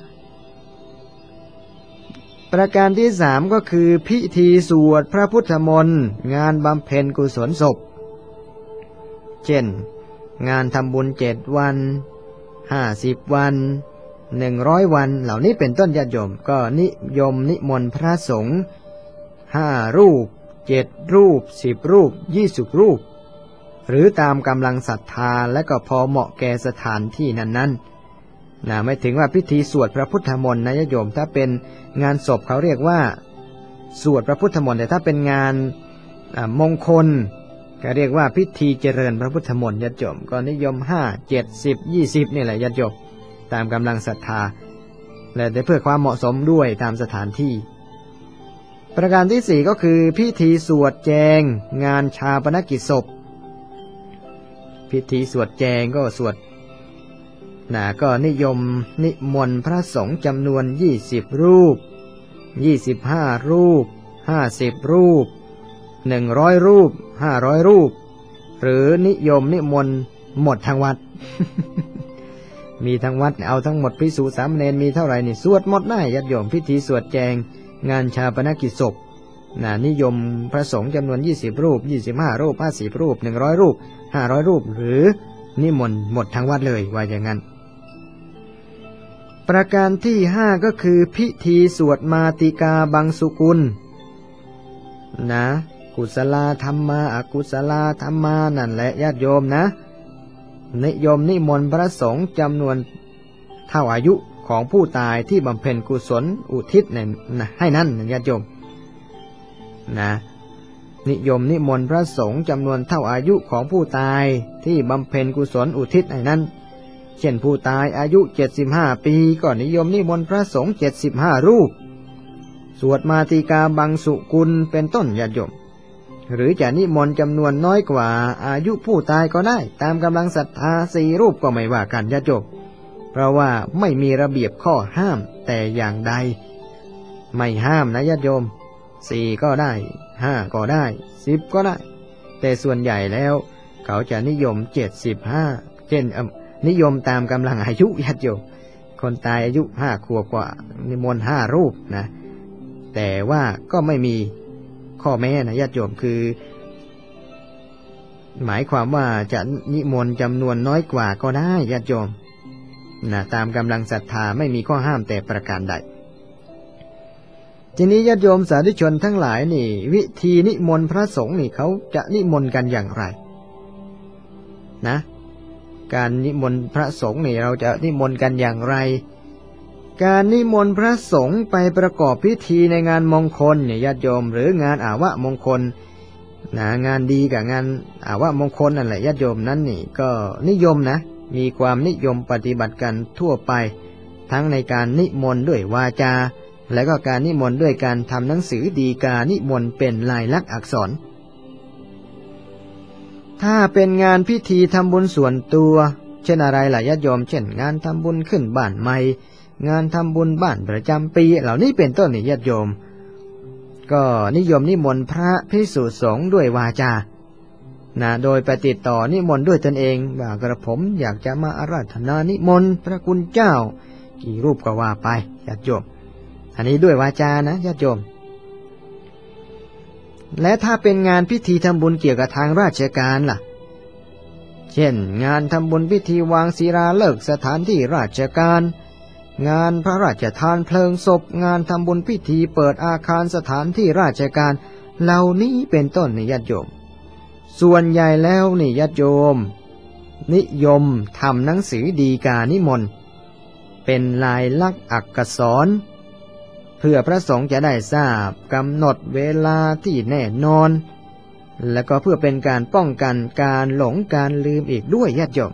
ประการที่สามก็คือพิธีสวดพระพุทธมนต์งานบำเพ็ญกุศลศพเช่นงานทำบุญเจ็ดวันห้าสิบวันหนึ่งร้อยวันเหล่านี้เป็นต้นญาติโยมก็นิยมนิมนต์พระสงฆ์ห้ารูปเจ็ดรูปสิบรูปยี่สิบรูปหรือตามกำลังศรัทธาและก็พอเหมาะแก่สถานที่นั้นๆนะไม่ถึงว่าพิธีสวดพระพุทธมนต์นะญาติโยมถ้าเป็นงานศพเขาเรียกว่าสวดพระพุทธมนต์แต่ถ้าเป็นงานมงคลก็เรียกว่าพิธีเจริญพระพุทธมนต์ญาติโยมก็นิยมห้าเจ็ดสิบยี่สิบนี่แหละญาติโยมตามกำลังศรัทธาและเพื่อความเหมาะสมด้วยตามสถานที่ประการที่สี่ก็คือพิธีสวดแจงงานชาปนกิจศพพิธีสวดแจงก็สวดนะก็นิยมนิมนต์พระสงฆ์จำนวนยี่สิบรูปยี่สิบห้ารูปห้าสิบรูปหนึ่งร้อยรูปห้าร้อยรูปหรือนิยมนิมนต์หมดทั้งวัด มีทั้งวัดเอาทั้งหมดภิกษุสามเณรมีเท่าไหร่นี่สวดหมดได้ญาติโยมพิธีสวดแจงงานชาปนกิจศพนะนิยมพระสงฆ์จำนวนยี่สิบรูปยี่สิบห้ารูปห้าสิบรูปหนึ่งร้อยรูปห้าร้อยรูปหรือนิมนต์หมดทั้งวัดเลยว่าอย่างนั้นประการที่ห้าก็คือพิธีสวดมาติกาบังสุกุลนะกุศลธรรมาอกุศลธรรมานั่นแหละญาติโยมนะนิยมนิมนต์พระสงฆ์จำนวนเท่าอายุของผู้ตายที่บำเพ็ญกุศลอุทิศให้นั้นญาติโยมนะนิยมนิมนต์พระสงฆ์จำนวนเท่าอายุของผู้ตายที่บำเพ็ญกุศลอุทิศให้นั้นเช่นผู้ตายอายุเจ็ดสิบห้าปีก็นิยมนิมนต์พระสงฆ์เจ็ดสิบห้ารูปสวดมาติกาบังสุกุลเป็นต้นญาติโยมหรือจะนิมนต์จำนวนน้อยกว่าอายุผู้ตายก็ได้ตามกำลังศรัทธาสี่รูปก็ไม่ว่ากันญาติโยมเพราะว่าไม่มีระเบียบข้อห้ามแต่อย่างใดไม่ห้ามนะญาติโยมสี่ก็ได้ห้าก็ได้สิบก็ได้แต่ส่วนใหญ่แล้วเขาจะนิยมเจ็ดสิบห้าเช่นนิยมตามกำลังอายุญาติโยมคนตายอายุห้าขวบกว่านิมนต์ห้ารูปนะแต่ว่าก็ไม่มีข้อแม้นะญาติโยมคือหมายความว่าจะนิมนต์จำนวนน้อยกว่าก็ได้ญาติโยมนะตามกำลังศรัทธาไม่มีข้อห้ามแต่ประการใดทีนี้ญาติโยมสาธุชนทั้งหลายนี่วิธีนิมนต์พระสงฆ์นี่เขาจะนิมนต์กันอย่างไรนะการนิมนต์พระสงฆ์นี่เราจะนิมนต์กันอย่างไรการนิมนต์พระสงฆ์ไปประกอบพิธีในงานมงคลเนี่ยญาติโยมหรืองานอาวะมงคลนะงานดีกับงานอาวะมงคลนั่นแหละญาติโยมนั้นนี่ก็นิยมนะมีความนิยมปฏิบัติกันทั่วไปทั้งในการนิมนต์ด้วยวาจาและก็การนิมนต์ด้วยการทำหนังสือดีกานิมนต์เป็นลายลักษณ์อักษรถ้าเป็นงานพิธีทำบุญส่วนตัวเช่นอะไรล่ะญาติโยมเช่นงานทำบุญขึ้นบ้านใหม่งานทำบุญบ้านประจำปีเหล่านี้เป็นต้นนี่ญาติโยมก็นิยมนิมนต์พระภิกษุสงฆ์ด้วยวาจานะโดยไปติดต่อนิมนต์ด้วยตนเองว่ากระผมอยากจะมาอาราธนานิมนต์พระคุณเจ้ากี่รูปก็ว่าไปญาติโยมอันนี้ด้วยวาจานะญาติโยมและถ้าเป็นงานพิธีทำบุญเกี่ยวกับทางราชการล่ะเช่นงานทำบุญพิธีวางศิลาฤกษ์สถานที่ราชการงานพระราชทานเพลิงศพงานทำบุญพิธีเปิดอาคารสถานที่ราชการเหล่านี้เป็นต้นนี่ญาติโยมส่วนใหญ่แล้วนี่ญาติโยมนิยมทำหนังสือดีกานิมนต์เป็นลายลักษณ์อักษรเพื่อพระสงฆ์จะได้ทราบกำหนดเวลาที่แน่นอนและก็เพื่อเป็นการป้องกันการหลงการลืมอีกด้วยญาติโยม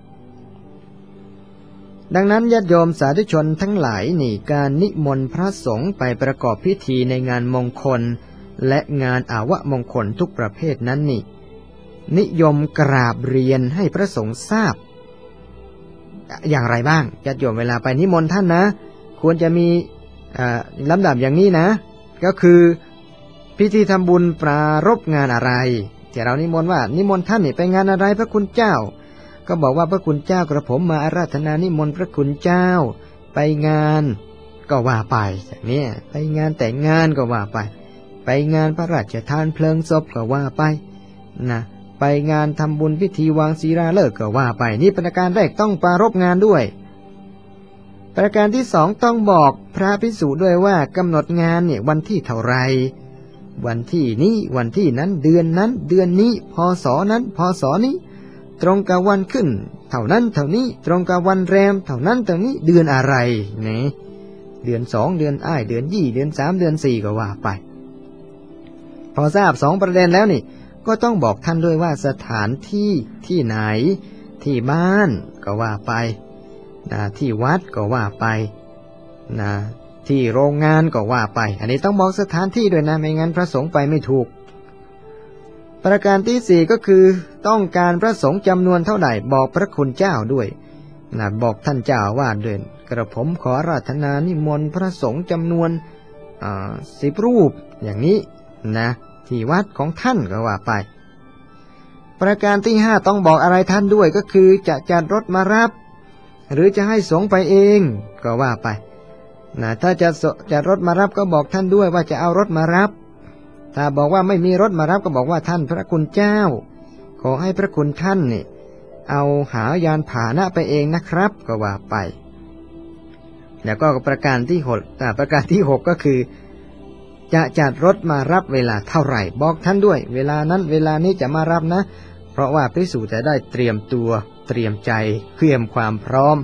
ดังนั้นญาติโยมสาธุชนทั้งหลายนี่การนิมนต์พระสงฆ์ไปประกอบพิธีในงานมงคลและงานอาวะมงคลทุกประเภทนั้นนี่นิยมกราบเรียนให้พระสงฆ์ทราบอย่างไรบ้างญาติโยมเวลาไปนิมนต์ท่านนะควรจะมีลำดับอย่างนี้นะก็คือพิธีทำบุญปรารภงานอะไรที่เรานิมนต์ว่านิมนต์ท่านนี่ไปงานอะไรพระคุณเจ้าก็บอกว่าพระคุณเจ้ากระผมมาอาราธนานิมนต์พระคุณเจ้าไปงานก็ว่าไปอย่างนี้ไปงานแต่งงานก็ว่าไปไปงานพระราชทานเพลิงศพก็ว่าไปนะไปงานทำบุญพิธีวางศิลาฤกษ์ก็ว่าไปนี่ประการแรกต้องปรารภงานด้วยประการที่สองต้องบอกพระภิกษุด้วยว่ากำหนดงานเนี่ยวันที่เท่าไรวันที่นี้วันที่นั้นเดือนนั้นเดือนนี้พศนั้นพศนี้ตรงกับวันขึ้นเท่านั้นเท่านี้ตรงกับวันแรมเท่านั้นเท่านี้เดือนอะไรนี่เดือนสองเดือนอ้ายเดือนยี่เดือนสามเดือนสี่ก็ว่าไปพอทราบสองประเด็นแล้วนี่ก็ต้องบอกท่านด้วยว่าสถานที่ที่ไหนที่บ้านก็ว่าไปนะที่วัดก็ว่าไปนะที่โรงงานก็ว่าไปอันนี้ต้องบอกสถานที่ด้วยนะไม่งั้นพระสงฆ์ไปไม่ถูกประการที่สี่ก็คือต้องการพระสงฆ์จำนวนเท่าไหร่บอกพระคุณเจ้าด้วยนะบอกท่านเจ้าว่าเดินกระผมขออาราธนานิมนต์พระสงฆ์จำนวนสิบรูปอย่างนี้นะที่วัดของท่านก็ว่าไปประการที่ห้าต้องบอกอะไรท่านด้วยก็คือจะจัดรถมารับหรือจะให้สงฆ์ไปเองก็ว่าไปนะถ้าจะจัดรถมารับก็บอกท่านด้วยว่าจะเอารถมารับถ้าบอกว่าไม่มีรถมารับก็บอกว่าท่านพระคุณเจ้าขอให้พระคุณท่านนี่เอาหายานพาหนะไปเองนะครับก็ว่าไปแล้วก็ประการที่หกประการที่หกก็คือจะจัดรถมารับเวลาเท่าไหร่บอกท่านด้วยเวลานั้นเวลานี้จะมารับนะเพราะว่าภิกษุจะได้เตรียมตัวเตรียมใจเตรียมความพร้อม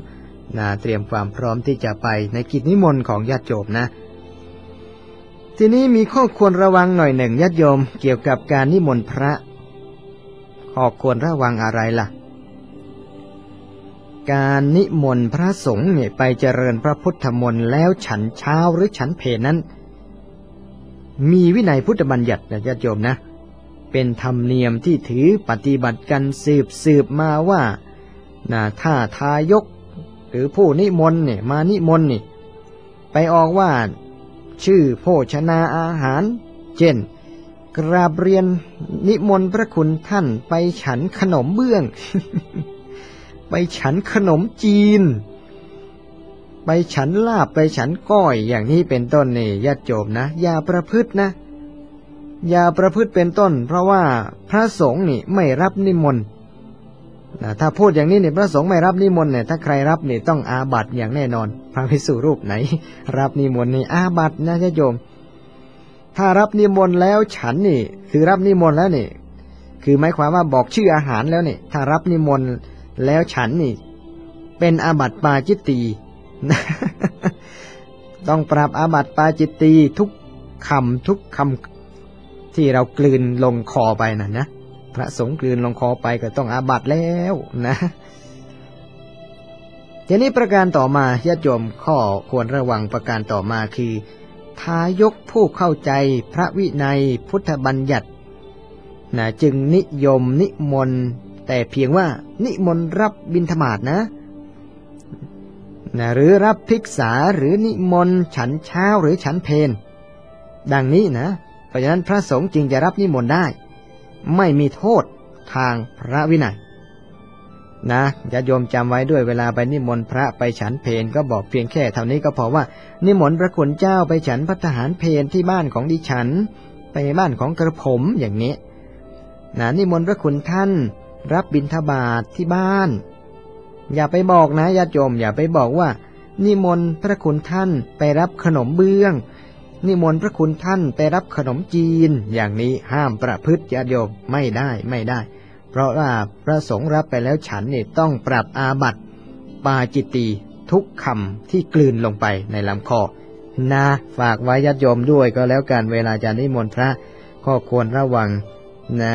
นะเตรียมความพร้อมที่จะไปในกิจนิมนต์ของญาติโยมนะทีนี้มีข้อควรระวังหน่อยหนึ่งญาติโยมเกี่ยวกับการนิมนต์พระข้อควรระวังอะไรล่ะการนิมนต์พระสงฆ์เนี่ยไปเจริญพระพุทธมนต์แล้วฉันเช้าหรือฉันเพลนั้นมีวินัยพุทธบัญญัตินะญาติโยมนะเป็นธรรมเนียมที่ถือปฏิบัติกันสืบสืบมาว่านะถ้าทายกหรือผู้นิมนต์เนี่ยมานิมนต์นี่ไปออกว่าชื่อโภชนาอาหารเช่นกราบเรียนนิมนต์พระคุณท่านไปฉันขนมเบื้อง ไปฉันขนมจีนไปฉันลาบไปฉันก้อยอย่างนี้เป็นต้นนี่ญาติโยมนะอย่าประพฤตินะอย่าประพฤติเป็นต้นเพราะว่าพระสงฆ์นี่ไม่รับนิมนต์นะถ้าพูดอย่างนี้เนี่ยพระสงฆ์ไม่รับนิมนต์เนี่ยถ้าใครรับนี่ต้องอาบัติอย่างแน่นอนพระภิกษุรูปไหนรับนิมนต์นี่อาบัตินะญาติโยมถ้ารับนิมนต์แล้วฉันนี่คือรับนิมนต์แล้วนี่คือหมายความว่าบอกชื่ออาหารแล้วนี่ถ้ารับนิมนต์แล้วฉันนี่เป็นอาบัติปาจิตตีต้องปรับอาบัติปาจิตตีทุกคำทุกคำที่เรากลืนลงคอไปน่ะนะพระสงฆ์กลืนลงคอไปก็ต้องอาบัติแล้วนะทีนี้ประการต่อมาญาติโยมข้อควรระวังประการต่อมาคือทายกผู้เข้าใจพระวินัยพุทธบัญญัตินะจึงนิยมนิมนต์แต่เพียงว่านิมนต์รับบิณฑบาตนะนะหรือรับภิกษาหรือนิมนต์ฉันเช้าหรือฉันเพลดังนี้นะเพราะฉะนั้นพระสงฆ์จึงจะรับนิมนต์ได้ไม่มีโทษทางพระวินัยนะญาติโยมจำไว้ด้วยเวลาไปนิมนต์พระไปฉันเพลก็บอกเพียงแค่เท่านี้ก็พอว่านิมนต์พระคุณเจ้าไปฉันภัตตาหารเพลที่บ้านของดิฉันไปบ้านของกระผมอย่างนี้นะนิมนต์พระคุณท่านรับบิณฑบาตที่บ้านอย่าไปบอกนะญาติโยมอย่าไปบอกว่านิมนต์พระคุณท่านไปรับขนมเบื้องนิมนต์พระคุณท่านไปรับขนมจีนอย่างนี้ห้ามประพฤติญาติโยมไม่ได้ไม่ได้เพราะว่าพระสงฆ์รับไปแล้วฉันนี่ต้องปรับอาบัติปาจิตตีทุกคำที่กลืนลงไปในลำคอนะฝากไว้ญาติโยมด้วยก็แล้วกันเวลาจะนิมนต์พระก็ควรระวังนะ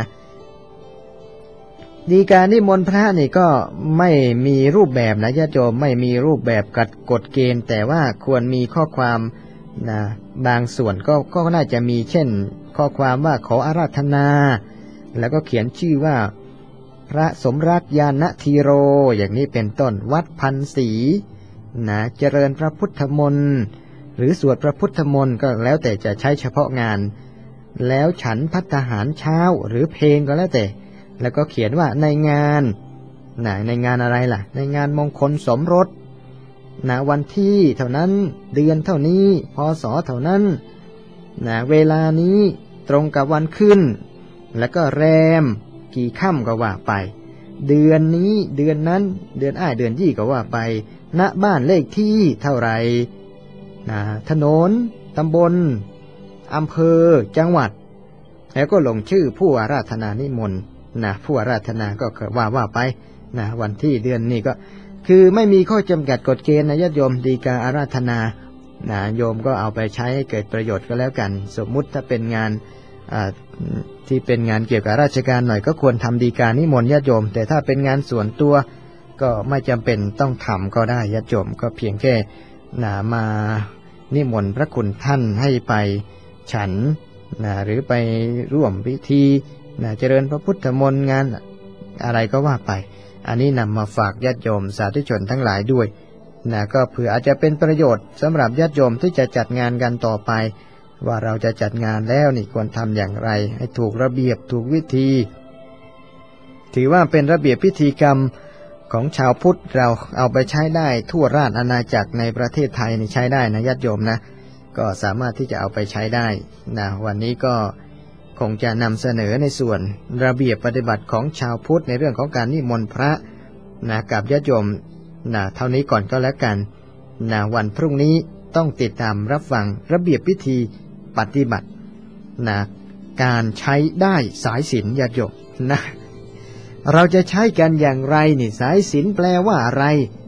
ดีการนิมนต์พระนี่ก็ไม่มีรูปแบบนะญาติโยมไม่มีรูปแบบกัดกฎเกณฑ์แต่ว่าควรมีข้อความนะบางส่วนก็ก็น่าจะมีเช่นข้อความว่าขออาราธนาแล้วก็เขียนชื่อว่าพระสมรักญาณธีโรอย่างนี้เป็นต้นวัดพันศรีนะเจริญพระพุทธมนต์หรือสวดพระพุทธมนต์ก็แล้วแต่จะใช้เฉพาะงานแล้วฉันภัตตาหารเช้าหรือเพลงก็แล้วแต่แล้วก็เขียนว่าในงานนะในงานอะไรล่ะในงานมงคลสมรสนะวันที่เท่านั้นเดือนเท่านี้พศเท่านั้นนะเวลานี้ตรงกับวันขึ้นแล้วก็แรมกี่ค่ำก็ว่าไปเดือนนี้เดือนนั้นเดือนอ้ายเดือนยี่ก็ว่าไปณบ้านเลขที่เท่าไรนะถนนตำบลอำเภอจังหวัดแล้วก็ลงชื่อผู้อาราธนานิมนต์นะผู้อาราธนาก็ว่าว่าไปนะวันที่เดือนนี้ก็คือไม่มีข้อจำกัดกฎเกณฑ์นะญาติโยมดีกาอาราธนานะโยมก็เอาไปใช้ให้เกิดประโยชน์ก็แล้วกันสมมุติถ้าเป็นงานที่เป็นงานเกี่ยวกับราชการหน่อยก็ควรทำดีกานิมนต์ญาติโยมแต่ถ้าเป็นงานส่วนตัวก็ไม่จำเป็นต้องทำก็ได้ญาติโยมก็เพียงแค่นะมานิมนต์พระคุณท่านให้ไปฉันนะหรือไปร่วมพิธีนะเจริญพระพุทธมนต์งานอะไรก็ว่าไปอันนี้นำมาฝากญาติโยมสาธุชนทั้งหลายด้วยนะก็เผื่ออาจจะเป็นประโยชน์สำหรับญาติโยมที่จะจัดงานกันต่อไปว่าเราจะจัดงานแล้วนี่ควรทำอย่างไรให้ถูกระเบียบถูกวิธีถือว่าเป็นระเบียบพิธีกรรมของชาวพุทธเราเอาไปใช้ได้ทั่วราชอาณาจักรในประเทศไทยนี่ใช้ได้นะญาติโยมนะก็สามารถที่จะเอาไปใช้ได้นะวันนี้ก็คงจะนำเสนอในส่วนระเบียบปฏิบัติของชาวพุทธในเรื่องของการนิมนต์พระนะกับญาติโยมนะเท่านี้ก่อนก็แล้วกันนะวันพรุ่งนี้ต้องติดตามรับฟังระเบียบพิธีปฏิบัตินะการใช้ได้สายศีลญาติโยมนะเราจะใช้กันอย่างไรนี่สายศีลแปลว่าอะไร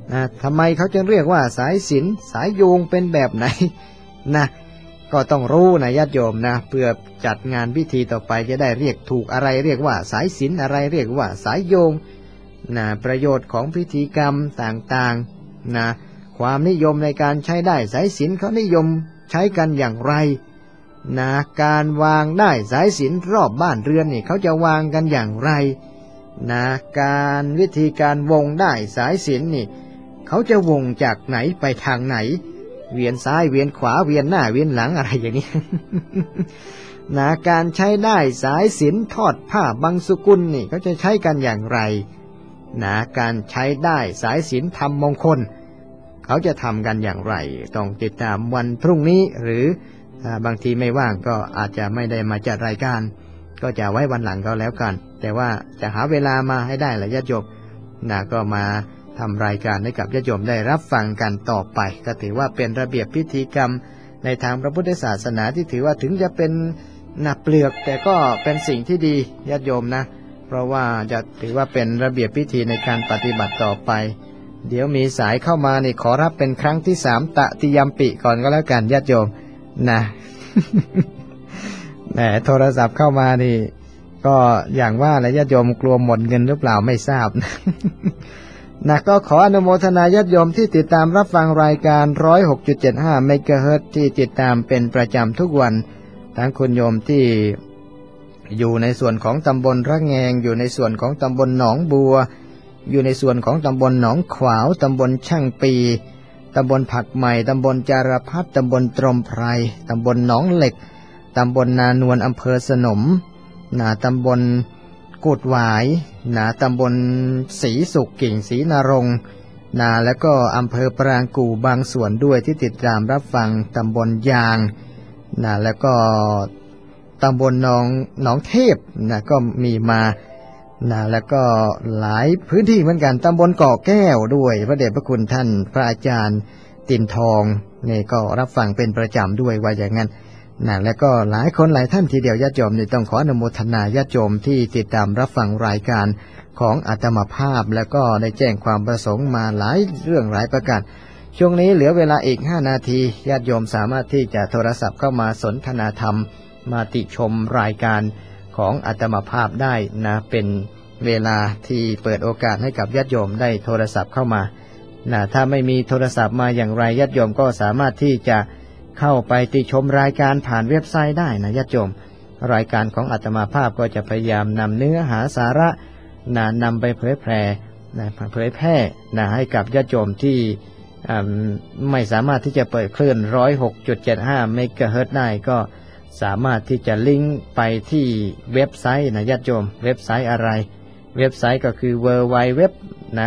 นะทำไมเขาจึงเรียกว่าสายศีลสายโยงเป็นแบบไหนนะก็ต้องรู้นะญาติโยมนะเพื่อจัดงานพิธีต่อไปจะได้เรียกถูกอะไรเรียกว่าสายศีลอะไรเรียกว่าสายโยงนะประโยชน์ของพิธีกรรมต่างๆนะความนิยมในการใช้ได้สายศีลเขานิยมใช้กันอย่างไรนะการวางได้สายศีลรอบบ้านเรือนนี่เขาจะวางกันอย่างไรนะการวิธีการวงได้สายศีลนี่เขาจะวงจากไหนไปทางไหนเวียนซ้ายเวียนขวาเวียนหน้าเวียนหลังอะไรอย่างนี้ นะการใช้ได้สายศีลทอดผ้าบังสุกุลนี่เขาจะใช้กันอย่างไรนะการใช้ได้สายศีลทำมงคลเขาจะทำกันอย่างไรต้องติดตามวันพรุ่งนี้หรือบางทีไม่ว่างก็อาจจะไม่ได้มาจัดรายการก็จะไว้วันหลังก็แล้วกันแต่ว่าจะหาเวลามาให้ได้แหละญาติโยมนะก็มาทำรายการให้กับญาติโยมได้รับฟังกันต่อไปก็ถือว่าเป็นระเบียบพิธีกรรมในทางพระพุทธศาสนาที่ถือว่าถึงจะเป็นหนักเปลือกแต่ก็เป็นสิ่งที่ดีญาติโยมนะเพราะว่าจะถือว่าเป็นระเบียบพิธีในการปฏิบัติต่อไปเดี๋ยวมีสายเข้ามานี่ขอรับเป็นครั้งที่สามตะติยัมปิก่อนก็แล้วกันญาติโยมนะ แหมโทรศัพท์เข้ามานี่ก็อย่างว่าแหละญาติโยมกลัวหมดเงินหรือเปล่าไม่ทราบ นะก็ขออนุโมทนาญาติโยมที่ติดตามรับฟังรายการ หนึ่งร้อยหกจุดเจ็ดห้า เมกะเฮิรตซ์ที่ติดตามเป็นประจำทุกวันทั้งคุณโยมที่อยู่ในส่วนของตำบลระแงงอยู่ในส่วนของตำบลหนองบัวอยู่ในส่วนของตำบลหนองขวาวตำบลช่างปีตำบลผักใหม่ตำบลจารพัฒตำบลตรมไพรตำบลหนองเหล็กตำบลนานวลอำเภอสนมนาตำบลกุดหวายนาตำบลศรีสุขกิ่งศรีนรงค์นาแล้วก็อำเภอปรางกู่บางส่วนด้วยที่ติดตามรับฟังตำบลยางนาแล้วก็ตำบลหนองหนองเทพนะก็มีมานะแล้วก็หลายพื้นที่เหมือนกันตำบลเกาะแก้วด้วยพระเดชพระคุณท่านพระอาจารย์ตินทองนี่ก็รับฟังเป็นประจำด้วยว่าอย่างนั้นนะแล้วก็หลายคนหลายท่านทีเดียวญาติโยมนี่ต้องขออนุโมทนาญาติโยมที่ติดตามรับฟังรายการของอาตมาภาพแล้วก็ได้แจ้งความประสงค์มาหลายเรื่องหลายประการช่วงนี้เหลือเวลาอีกห้านาทีญาติโยมสามารถที่จะโทรศัพท์เข้ามาสนทนาธรรมมาติชมรายการของอาตมาภาพได้นะเป็นเวลาที่เปิดโอกาสให้กับญาติโยมได้โทรศัพท์เข้ามานะถ้าไม่มีโทรศัพท์มาอย่างไรญาติโยมก็สามารถที่จะเข้าไปติชมรายการผ่านเว็บไซต์ได้นะญาติโยมรายการของอาตมาภาพก็จะพยายามนำเนื้อหาสาระนะนำไปเผยแพร่นะเผยแพร่นะให้กับญาติโยมที่ไม่สามารถที่จะเปิดคลื่น หนึ่งร้อยหกจุดเจ็ดห้า เมกะเฮิรตซ์ได้ก็สามารถที่จะลิงก์ไปที่เว็บไซต์นะญาติโยมเว็บไซต์อะไรเว็บไซต์ก็คือ ดับเบิลยู ดับเบิลยู ดับเบิลยู นะ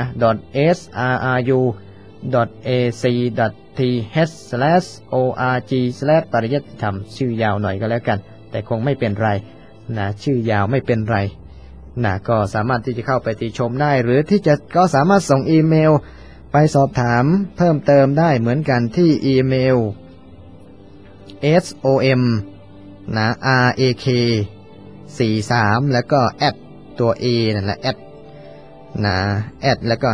.sru.ac.th slash org slash ปริยัติธรรมชื่อยาวหน่อยก็แล้วกันแต่คงไม่เป็นไรนะชื่อยาวไม่เป็นไรนะก็สามารถที่จะเข้าไปติชมได้หรือที่จะก็สามารถส่งอีเมลไปสอบถามเพิ่มเติมได้เหมือนกันที่อีเมล som นะ rak สี่สิบสามแล้วก็ at ตัว a นั่นแหละ at นะ at แล้วก็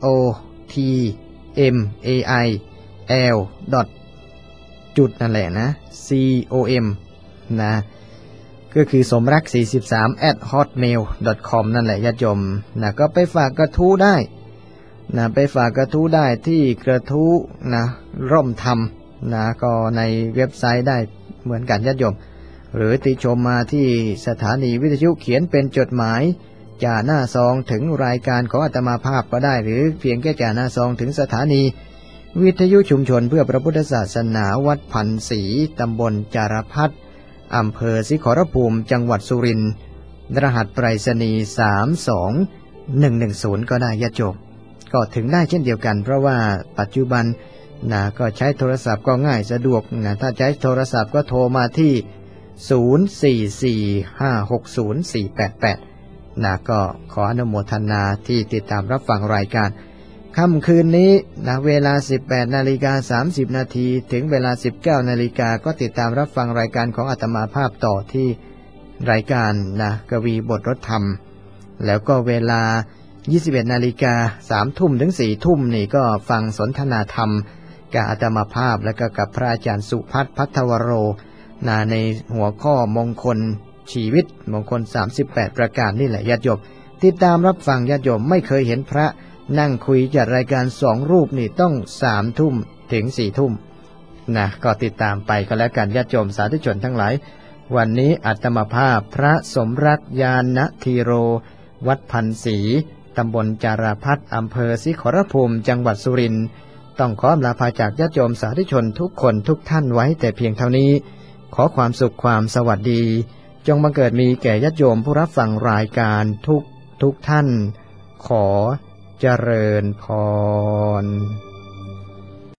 hotmail dot จุดนั่นแหละนะ com นะก็คือสมรักสี่สิบสาม at hotmail dot com นั่นแหละญาติโยมนะก็ไปฝากกระทู้ได้นะไปฝากกระทู้ได้ที่กระทู้นะร่มธรรมนะก็ในเว็บไซต์ได้เหมือนกันญาติโยมหรือติชมมาที่สถานีวิทยุเขียนเป็นจดหมายจ่าหน้าซองถึงรายการของอาตมาภาพก็ได้หรือเพียงแค่จ่าหน้าซองถึงสถานีวิทยุชุมชนเพื่อพระพุทธศาสนาวัดพันศรีตำบลจารพัฒน์อำเภอศรีขอรภูมิจังหวัดสุรินทร์รหัสไปรษณีย์สามสองหนึ่งหนึ่งศูนย์ก็ได้ญาติโยมก็ถึงได้เช่นเดียวกันเพราะว่าปัจจุบันนะก็ใช้โทรศัพท์ก็ง่ายสะดวกนะถ้าใช้โทรศัพท์ก็โทรมาที่ศูนย์ สี่ สี่ ห้า หก ศูนย์ สี่ แปด แปดนะก็ขออนุโมทนาที่ติดตามรับฟังรายการค่ำคืนนี้นะเวลา สิบแปดนาฬิกาสามสิบนาทีถึงเวลา สิบเก้านาฬิกาก็ติดตามรับฟังรายการของอาตมาภาพต่อที่รายการนะกวีบทรถธรรมแล้วก็เวลายี่สิบเอ็ดนาฬิกาสามทุ่มถึงสี่ทุ่มนี่ก็ฟังสนทนาธรรมกับอาตมาภาพและก็กับพระอาจารย์สุพัฒน์พัทวโรนาในหัวข้อมงคลชีวิตมงคลสามสิบแปดประการนี่แหละญาติโยมติดตามรับฟังญาติโยมไม่เคยเห็นพระนั่งคุยจัดรายการสองรูปนี่ต้องสามทุ่มถึงสี่ทุ่มนะก็ติดตามไปก็แล้วกันญาติโยมสาธุชนทั้งหลายวันนี้อาตมาภาพพระสมรักยานธีโรวัดพันศรีตำบลจาราพัฒน์อำเภอศรีขอรภูมิจังหวัดสุรินทร์ต้องขออำลาพาจากญาติโยมสาธุชนทุกคนทุกท่านไว้แต่เพียงเท่านี้ขอความสุขความสวัสดีจงบังเกิดมีแก่ญาติโยมผู้รับฟังรายการทุกทุกท่านขอเจริญพร